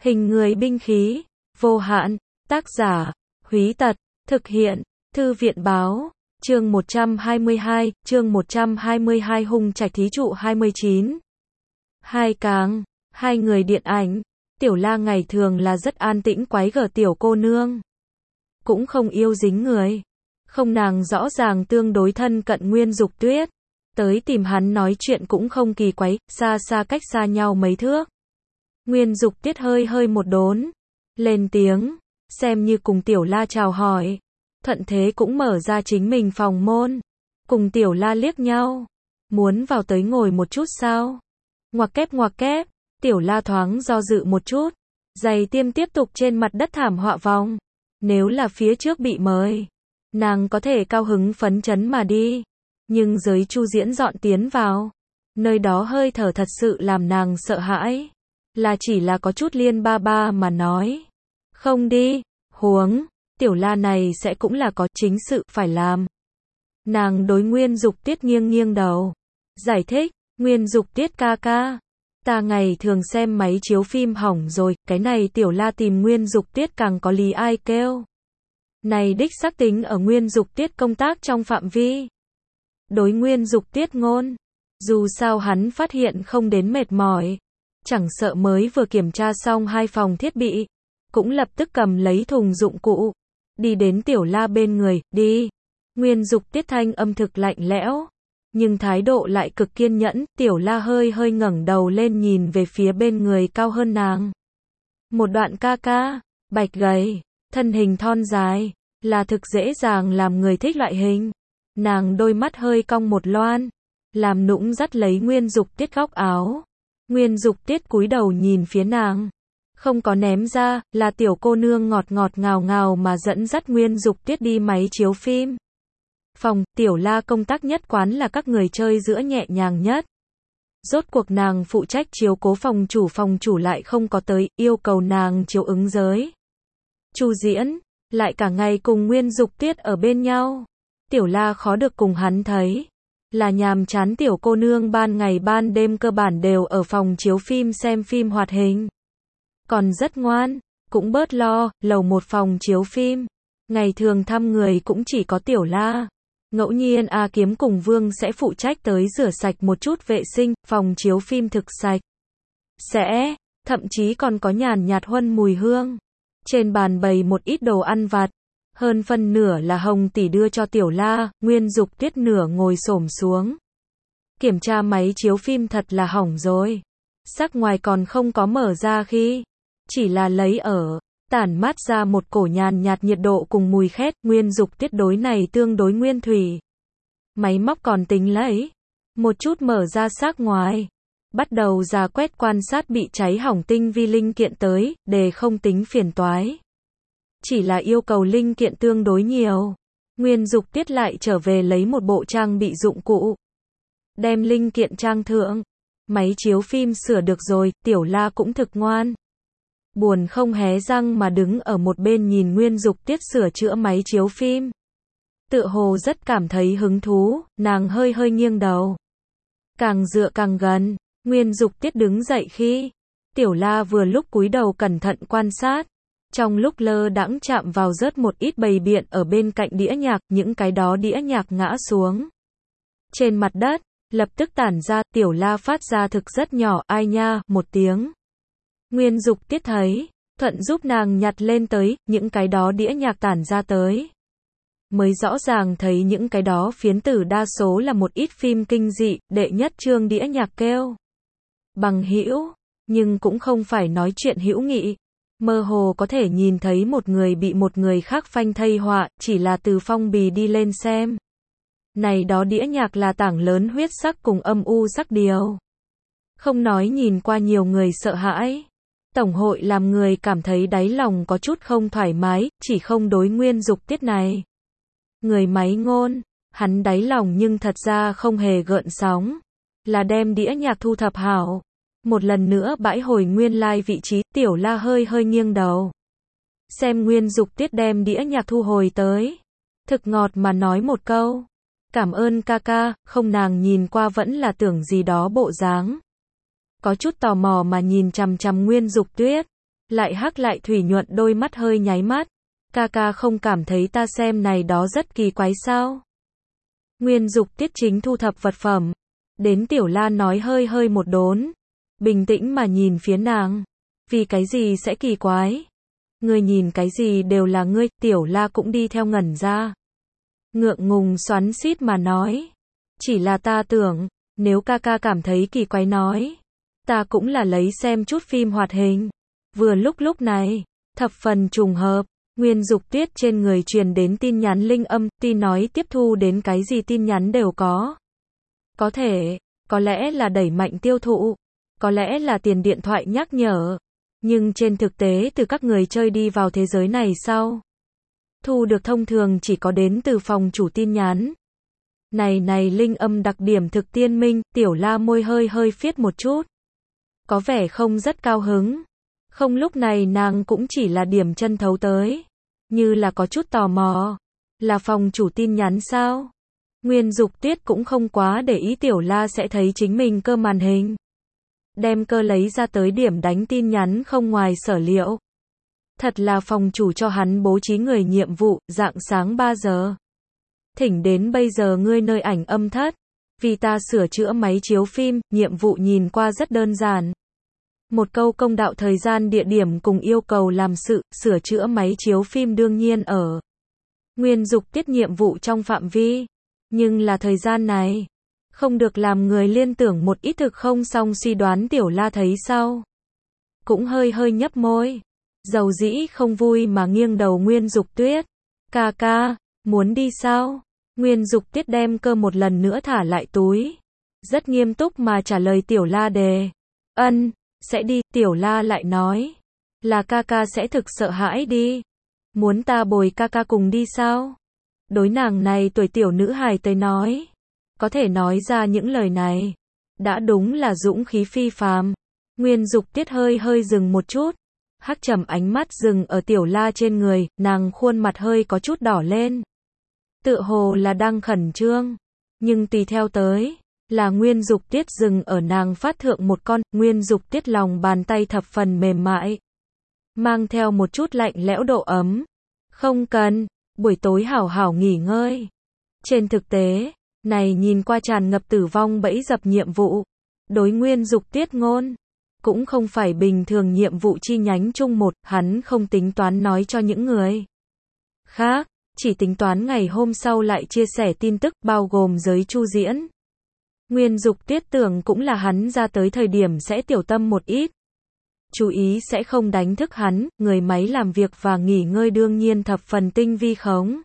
Hình người binh khí, vô hạn, tác giả, Húy Tật, thực hiện, Thư viện báo, chương 122, Hung Trạch thí trụ 29. Hai Cáng, hai người điện ảnh, Tiểu La ngày thường là rất an tĩnh quái gở tiểu cô nương. Cũng không yêu dính người. Không, nàng rõ ràng tương đối thân cận Nguyên Dục Tuyết. Tới tìm hắn nói chuyện cũng không kỳ quái, xa xa cách xa nhau mấy thước. Nguyên Dục Tuyết hơi một đốn, lên tiếng, xem như cùng Tiểu La chào hỏi. Thuận thế cũng mở ra chính mình phòng môn, cùng Tiểu La liếc nhau. Muốn vào tới ngồi một chút sao? Ngoặc kép, Tiểu La thoáng do dự một chút. Giày tiêm tiếp tục trên mặt đất thảm họa vòng. Nếu là phía trước bị mời, nàng có thể cao hứng phấn chấn mà đi. Nhưng giới Chu Diễn dọn tiến vào, nơi đó hơi thở thật sự làm nàng sợ hãi. Là chỉ là có chút liên ba ba mà nói. Không đi, huống, Tiểu La này sẽ cũng là có chính sự phải làm. Nàng đối Nguyên Dục Tuyết nghiêng đầu. Giải thích, Nguyên Dục Tuyết ca ca. Ta ngày thường xem máy chiếu phim hỏng rồi, cái này Tiểu La tìm Nguyên Dục Tuyết càng có lý ai kêu. Này đích xác tính ở Nguyên Dục Tuyết công tác trong phạm vi. Đối Nguyên Dục Tuyết ngôn. Dù sao hắn phát hiện không đến mệt mỏi. Chẳng sợ mới vừa kiểm tra xong hai phòng thiết bị. Cũng lập tức cầm lấy thùng dụng cụ. Đi đến Tiểu La bên người, đi. Nguyên Dục Tuyết thanh âm thực lạnh lẽo. Nhưng thái độ lại cực kiên nhẫn, Tiểu La hơi ngẩng đầu lên nhìn về phía bên người cao hơn nàng. Một đoạn ca ca, bạch gầy, thân hình thon dài, là thực dễ dàng làm người thích loại hình. Nàng đôi mắt hơi cong một loan, làm nũng dắt lấy Nguyên Dục Tuyết góc áo. Nguyên Dục Tuyết cúi đầu nhìn phía nàng, không có ném ra, là tiểu cô nương ngọt ngào mà dẫn dắt Nguyên Dục Tuyết đi máy chiếu phim. Phòng, Tiểu La công tác nhất quán là các người chơi giữa nhẹ nhàng nhất. Rốt cuộc nàng phụ trách chiếu cố phòng chủ lại không có tới, yêu cầu nàng chiếu ứng giới. Chu Diễn, lại cả ngày cùng Nguyên Dục Tuyết ở bên nhau. Tiểu La khó được cùng hắn thấy. Là nhàm chán tiểu cô nương ban ngày ban đêm cơ bản đều ở phòng chiếu phim xem phim hoạt hình. Còn rất ngoan, cũng bớt lo, lầu một phòng chiếu phim. Ngày thường thăm người cũng chỉ có Tiểu La. Ngẫu nhiên A Kiếm cùng Vương sẽ phụ trách tới rửa sạch một chút vệ sinh, phòng chiếu phim thực sạch. Sẽ, thậm chí còn có nhàn nhạt huân mùi hương. Trên bàn bày một ít đồ ăn vặt. Hơn phân nửa là Hồng tỷ đưa cho Tiểu La, Nguyên Dục Tuyết nửa ngồi xổm xuống. Kiểm tra máy chiếu phim thật là hỏng rồi. Sắc ngoài còn không có mở ra khi. Chỉ là lấy ở. Tản mát ra một cổ nhàn nhạt nhiệt độ cùng mùi khét, Nguyên Dục Tuyết đối này tương đối nguyên thủy. Máy móc còn tính lấy. Một chút mở ra sắc ngoài. Bắt đầu rà quét quan sát bị cháy hỏng tinh vi linh kiện tới, để không tính phiền toái. Chỉ là yêu cầu linh kiện tương đối nhiều. Nguyên Dục Tuyết lại trở về lấy một bộ trang bị dụng cụ. Đem linh kiện trang thượng. Máy chiếu phim sửa được rồi, Tiểu La cũng thực ngoan. Buồn không hé răng mà đứng ở một bên nhìn Nguyên Dục Tuyết sửa chữa máy chiếu phim. Tựa hồ rất cảm thấy hứng thú, nàng hơi nghiêng đầu. Càng dựa càng gần, Nguyên Dục Tuyết đứng dậy khi Tiểu La vừa lúc cúi đầu cẩn thận quan sát. Trong lúc lơ đãng chạm vào rớt một ít bầy biện ở bên cạnh đĩa nhạc, những cái đó đĩa nhạc ngã xuống. Trên mặt đất, lập tức tản ra, Tiểu La phát ra thực rất nhỏ, ai nha, một tiếng. Nguyên Dục Tuyết thấy, thuận giúp nàng nhặt lên tới, những cái đó đĩa nhạc tản ra tới. Mới rõ ràng thấy những cái đó phiến tử đa số là một ít phim kinh dị, đệ nhất chương đĩa nhạc kêu Bằng hữu, nhưng cũng không phải nói chuyện hữu nghị. Mơ hồ có thể nhìn thấy một người bị một người khác phanh thây họa, chỉ là từ phong bì đi lên xem. Này đó đĩa nhạc là tảng lớn huyết sắc cùng âm u sắc điều. Không nói nhìn qua nhiều người sợ hãi. Tổng hội làm người cảm thấy đáy lòng có chút không thoải mái, chỉ không đối Nguyên Dục Tuyết này. Người máy ngôn, hắn đáy lòng nhưng thật ra không hề gợn sóng. Là đem đĩa nhạc thu thập hảo. Một lần nữa bãi hồi nguyên lai vị trí, Tiểu La hơi nghiêng đầu. Xem Nguyên Dục Tuyết đem đĩa nhạc thu hồi tới. Thực ngọt mà nói một câu. Cảm ơn ca ca, không, nàng nhìn qua vẫn là tưởng gì đó bộ dáng. Có chút tò mò mà nhìn chằm chằm Nguyên Dục Tuyết. Lại hắc lại thủy nhuận đôi mắt hơi nháy mắt. Ca ca không cảm thấy ta xem này đó rất kỳ quái sao? Nguyên Dục Tiết chính thu thập vật phẩm. Đến Tiểu La nói hơi hơi một đốn. Bình tĩnh mà nhìn phía nàng. Vì cái gì sẽ kỳ quái? Ngươi nhìn cái gì đều là ngươi, Tiểu La cũng đi theo ngẩn ra. Ngượng ngùng xoắn xít mà nói. Chỉ là ta tưởng, nếu ca ca cảm thấy kỳ quái nói. Ta cũng là lấy xem chút phim hoạt hình. Vừa lúc này, thập phần trùng hợp, Nguyên Dục Tiết trên người truyền đến tin nhắn linh âm, tin nói tiếp thu đến cái gì tin nhắn đều có. Có thể, có lẽ là đẩy mạnh tiêu thụ, có lẽ là tiền điện thoại nhắc nhở. Nhưng trên thực tế từ các người chơi đi vào thế giới này sau. Thu được thông thường chỉ có đến từ phòng chủ tin nhắn. Này linh âm đặc điểm thực tiên minh, Tiểu La môi hơi hơi phiết một chút. Có vẻ không rất cao hứng. Không lúc này nàng cũng chỉ là điểm chân thấu tới. Như là có chút tò mò. Là phòng chủ tin nhắn sao? Nguyên Dục Tiết cũng không quá để ý Tiểu La sẽ thấy chính mình cơ màn hình. Đem cơ lấy ra tới điểm đánh tin nhắn không ngoài sở liệu. Thật là phòng chủ cho hắn bố trí người nhiệm vụ, rạng sáng 3 giờ. Thỉnh đến bây giờ ngươi nơi ảnh âm thất. Vì ta sửa chữa máy chiếu phim, nhiệm vụ nhìn qua rất đơn giản. Một câu công đạo thời gian địa điểm cùng yêu cầu làm sự, sửa chữa máy chiếu phim đương nhiên ở. Nguyên Dục Tiết nhiệm vụ trong phạm vi. Nhưng là thời gian này. Không được làm người liên tưởng một ít thực không xong suy đoán Tiểu La thấy sau. Cũng hơi hơi nhấp môi. Dầu dĩ không vui mà nghiêng đầu Nguyên Dục Tuyết. Ca ca, muốn đi sao? Nguyên Dục Tiết đem cơ một lần nữa thả lại túi. Rất nghiêm túc mà trả lời Tiểu La đề. Ân, sẽ đi, Tiểu La lại nói. Là ca ca sẽ thực sợ hãi đi. Muốn ta bồi ca ca cùng đi sao? Đối nàng này tuổi tiểu nữ hài tới nói. Có thể nói ra những lời này. Đã đúng là dũng khí phi phàm. Nguyên Dục Tiết hơi hơi dừng một chút. Hắc trầm ánh mắt dừng ở Tiểu La trên người, nàng khuôn mặt hơi có chút đỏ lên. Tựa hồ là đang khẩn trương. Nhưng tùy theo tới, là Nguyên Dục Tiết dừng ở nàng phát thượng một con, Nguyên Dục Tiết lòng bàn tay thập phần mềm mại. Mang theo một chút lạnh lẽo độ ấm. Không cần, buổi tối hảo hảo nghỉ ngơi. Trên thực tế, này nhìn qua tràn ngập tử vong bẫy dập nhiệm vụ. Đối Nguyên Dục Tiết ngôn. Cũng không phải bình thường nhiệm vụ chi nhánh chung một, hắn không tính toán nói cho những người khác, chỉ tính toán ngày hôm sau lại chia sẻ tin tức bao gồm giới chu diễn. Nguyên Dục Tiết tưởng cũng là hắn ra tới thời điểm sẽ tiểu tâm một ít. Chú ý sẽ không đánh thức hắn, người máy làm việc và nghỉ ngơi đương nhiên thập phần tinh vi khống.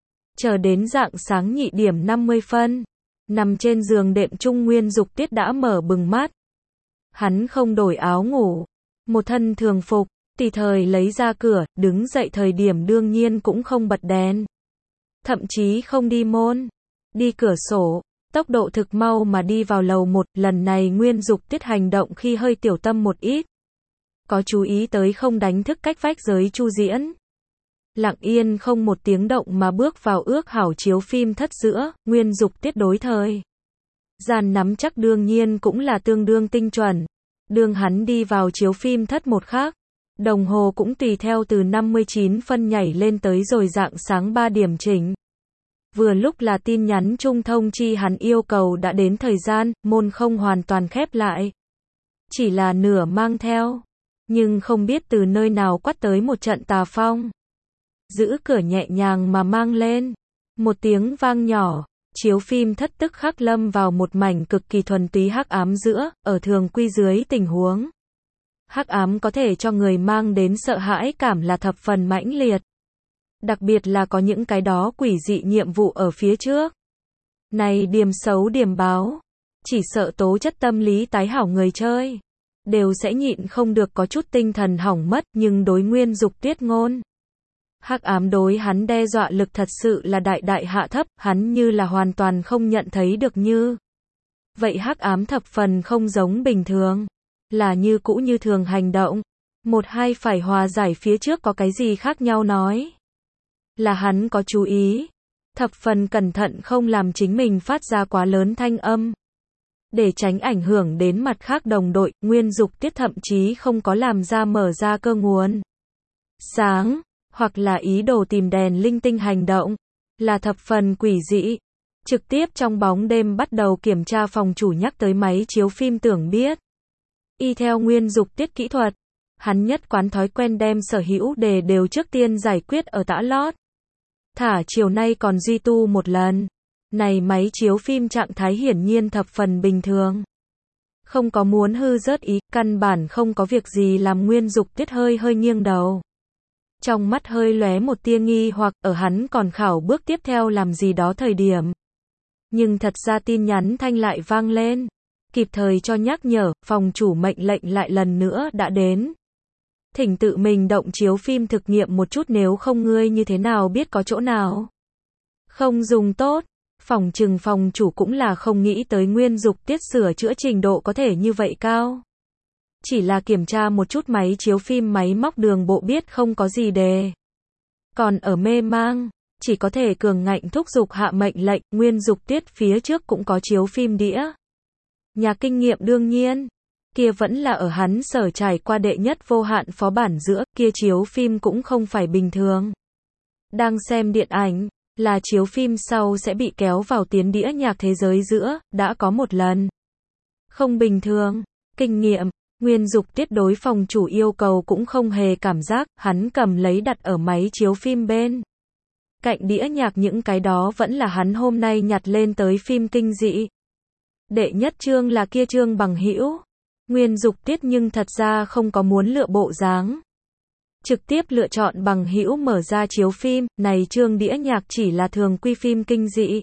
Chờ đến rạng sáng nhị điểm 50 phân, nằm trên giường đệm chung Nguyên Dục Tiết đã mở bừng mắt. Hắn không đổi áo ngủ, một thân thường phục, tùy thời lấy ra cửa, đứng dậy thời điểm đương nhiên cũng không bật đèn. Thậm chí không đi môn, đi cửa sổ, tốc độ thực mau mà đi vào lầu 1, lần này Nguyên Dục Tiết hành động khi hơi tiểu tâm một ít. Có chú ý tới không đánh thức cách vách giới chu diễn. Lặng yên không một tiếng động mà bước vào ước hảo chiếu phim thất giữa, Nguyên Dục Tiết đối thời. Gian nắm chắc đương nhiên cũng là tương đương tinh chuẩn. Đương hắn đi vào chiếu phim thất một khắc, đồng hồ cũng tùy theo từ 59 phân nhảy lên tới rồi rạng sáng 3 điểm chỉnh. Vừa lúc là tin nhắn trung thông chi hắn yêu cầu đã đến thời gian, môn không hoàn toàn khép lại. Chỉ là nửa mang theo. Nhưng không biết từ nơi nào quát tới một trận tà phong. Giữ cửa nhẹ nhàng mà mang lên. Một tiếng vang nhỏ. Chiếu phim thất tức khắc lâm vào một mảnh cực kỳ thuần túy hắc ám giữa, ở thường quy dưới tình huống. Hắc ám có thể cho người mang đến sợ hãi cảm là thập phần mãnh liệt. Đặc biệt là có những cái đó quỷ dị nhiệm vụ ở phía trước. Này điểm xấu điểm báo. Chỉ sợ tố chất tâm lý tái hảo người chơi. Đều sẽ nhịn không được có chút tinh thần hỏng mất nhưng đối Nguyên Dục Tiết ngôn. Hắc ám đối hắn đe dọa lực thật sự là đại đại hạ thấp, hắn như là hoàn toàn không nhận thấy được như. Vậy hắc ám thập phần không giống bình thường. Là như cũ như thường hành động. Một hai phải hòa giải phía trước có cái gì khác nhau nói. Là hắn có chú ý. Thập phần cẩn thận không làm chính mình phát ra quá lớn thanh âm. Để tránh ảnh hưởng đến mặt khác đồng đội, Nguyên Dục Tiết thậm chí không có làm ra mở ra cơ nguồn sáng, hoặc là ý đồ tìm đèn linh tinh hành động, là thập phần quỷ dị. Trực tiếp trong bóng đêm bắt đầu kiểm tra, phòng chủ nhắc tới máy chiếu phim tưởng biết. Y theo Nguyên Dục Tiết kỹ thuật, hắn nhất quán thói quen đem sở hữu đề đều trước tiên giải quyết ở tã lót. Thả chiều nay còn duy tu một lần. Này máy chiếu phim trạng thái hiển nhiên thập phần bình thường. Không có muốn hư rớt ý, căn bản không có việc gì làm Nguyên Dục Tiết hơi hơi nghiêng đầu. Trong mắt hơi lóe một tia nghi hoặc, ở hắn còn khảo bước tiếp theo làm gì đó thời điểm. Nhưng thật ra tin nhắn thanh lại vang lên. Kịp thời cho nhắc nhở, phòng chủ mệnh lệnh lại lần nữa đã đến. Thỉnh tự mình động chiếu phim thực nghiệm một chút, nếu không ngươi như thế nào biết có chỗ nào không dùng tốt. Phỏng chừng phòng chủ cũng là không nghĩ tới Nguyên Dục Tiết sửa chữa trình độ có thể như vậy cao. Chỉ là kiểm tra một chút máy chiếu phim máy móc đường bộ biết không có gì đề. Còn ở mê mang, chỉ có thể cường ngạnh thúc giục hạ mệnh lệnh. Nguyên Dục Tiết phía trước cũng có chiếu phim đĩa. Nhà kinh nghiệm đương nhiên, kia vẫn là ở hắn sở trải qua đệ nhất vô hạn phó bản giữa, kia chiếu phim cũng không phải bình thường. Đang xem điện ảnh, là chiếu phim sau sẽ bị kéo vào tiến đĩa nhạc thế giới giữa, đã có một lần. Không bình thường, kinh nghiệm, Nguyên Dục Tiết đối phòng chủ yêu cầu cũng không hề cảm giác, hắn cầm lấy đặt ở máy chiếu phim bên cạnh đĩa nhạc, những cái đó vẫn là hắn hôm nay nhặt lên tới phim kinh dị. Đệ nhất chương là kia chương Bằng Hữu. Nguyên Dục Tiết nhưng thật ra không có muốn lựa bộ dáng. Trực tiếp lựa chọn Bằng Hữu mở ra chiếu phim, này chương đĩa nhạc chỉ là thường quy phim kinh dị.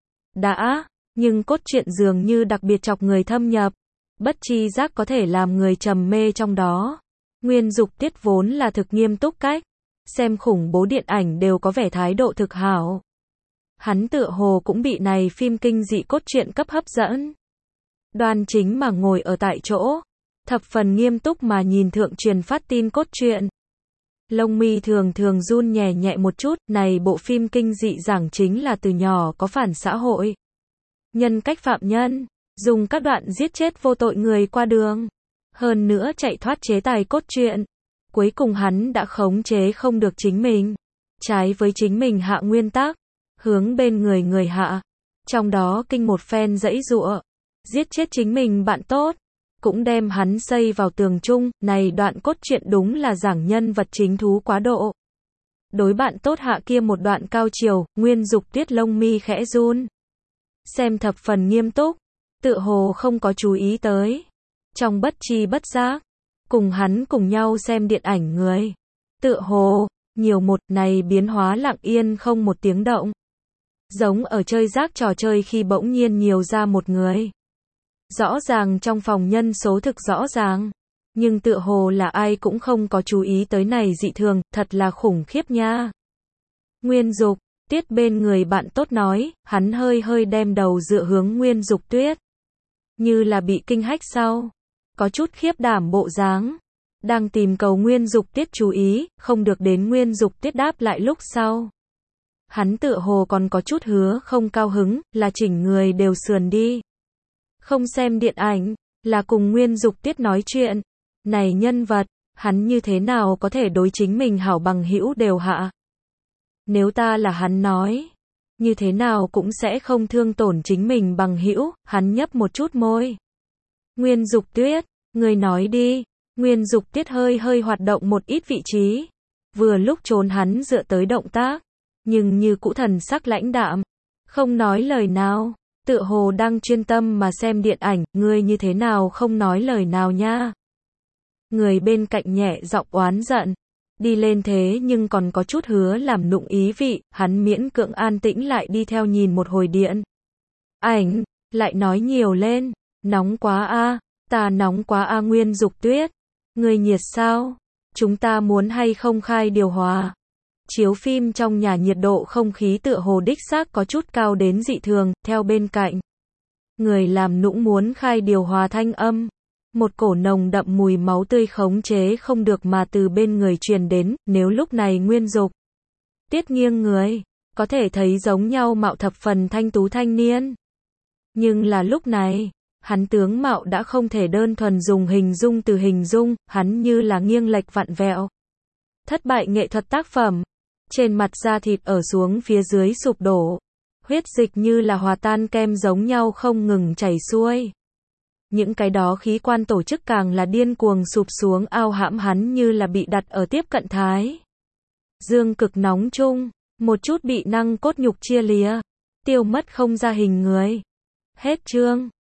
Nhưng cốt truyện dường như đặc biệt chọc người thâm nhập, bất chi giác có thể làm người trầm mê trong đó. Nguyên Dục Tiết vốn là thực nghiêm túc cách xem khủng bố điện ảnh đều có vẻ thái độ thực hảo. Hắn tựa hồ cũng bị này phim kinh dị cốt truyện cấp hấp dẫn. Đoan chính mà ngồi ở tại chỗ, thập phần nghiêm túc mà nhìn thượng truyền phát tin cốt truyện. Lông mi thường thường run nhẹ nhẹ một chút, này bộ phim kinh dị giảng chính là từ nhỏ có phản xã hội. Nhân cách phạm nhân, dùng các đoạn giết chết vô tội người qua đường. Hơn nữa chạy thoát chế tài cốt truyện. Cuối cùng hắn đã khống chế không được chính mình. Trái với chính mình hạ nguyên tắc, hướng bên người hạ. Trong đó kinh một phen giãy giụa, giết chết chính mình bạn tốt, cũng đem hắn xây vào tường chung. Này đoạn cốt truyện đúng là giảng nhân vật chính thú quá độ. Đối bạn tốt hạ kia một đoạn cao chiều, Nguyên Dục Tiết lông mi khẽ run. Xem thập phần nghiêm túc, tựa hồ không có chú ý tới. Trong bất chi bất giác, cùng hắn cùng nhau xem điện ảnh người. Tựa hồ, nhiều một này biến hóa lặng yên không một tiếng động. Giống ở chơi rác trò chơi khi bỗng nhiên nhiều ra một người. Rõ ràng trong phòng nhân số thực rõ ràng. Nhưng tựa hồ là ai cũng không có chú ý tới này dị thường, thật là khủng khiếp nha. Nguyên Dục Tiết bên người bạn tốt nói, hắn hơi hơi đem đầu dựa hướng Nguyên Dục Tiết. Như là bị kinh hách sau. Có chút khiếp đảm bộ dáng. Đang tìm cầu Nguyên Dục Tiết chú ý, không được đến Nguyên Dục Tiết đáp lại lúc sau. Hắn tựa hồ còn có chút hứa không cao hứng, là chỉnh người đều sườn đi. Không xem điện ảnh, là cùng Nguyên Dục Tiết nói chuyện. Này nhân vật, hắn như thế nào có thể đối chính mình hảo bằng hữu đều hạ. Nếu ta là hắn nói, như thế nào cũng sẽ không thương tổn chính mình bằng hữu. Hắn nhấp một chút môi. Nguyên Dục Tiết, người nói đi. Nguyên Dục Tiết hơi hơi hoạt động một ít vị trí. Vừa lúc trốn hắn dựa tới động tác. Nhưng như cũ thần sắc lãnh đạm. Không nói lời nào. Tựa hồ đang chuyên tâm mà xem điện ảnh. Ngươi như thế nào không nói lời nào nha. Người bên cạnh nhẹ giọng oán giận. Đi lên thế nhưng còn có chút hứa làm nụng ý vị. Hắn miễn cưỡng an tĩnh lại đi theo nhìn một hồi điện ảnh. Lại nói nhiều lên. Nóng quá a, ta nóng quá a. Nguyên Dục Tuyết, người nhiệt sao? Chúng ta muốn hay không khai điều hòa? Chiếu phim trong nhà nhiệt độ không khí tựa hồ đích xác có chút cao đến dị thường, theo bên cạnh. Người làm nũng muốn khai điều hòa thanh âm. Một cổ nồng đậm mùi máu tươi khống chế không được mà từ bên người truyền đến, nếu lúc này Nguyên Dục Tiết nghiêng người, có thể thấy giống nhau mạo thập phần thanh tú thanh niên. Nhưng là lúc này, Hắn tướng mạo đã không thể đơn thuần dùng hình dung từ hình dung, hắn như là nghiêng lệch vặn vẹo. Thất bại nghệ thuật tác phẩm. Trên mặt da thịt ở xuống phía dưới sụp đổ. Huyết dịch như là hòa tan kem giống nhau không ngừng chảy xuôi. Những cái đó khí quan tổ chức càng là điên cuồng sụp xuống ao hãm hắn như là bị đặt ở tiếp cận thái dương cực nóng chung, một chút bị năng cốt nhục chia lìa, tiêu mất không ra hình người. Hết chương.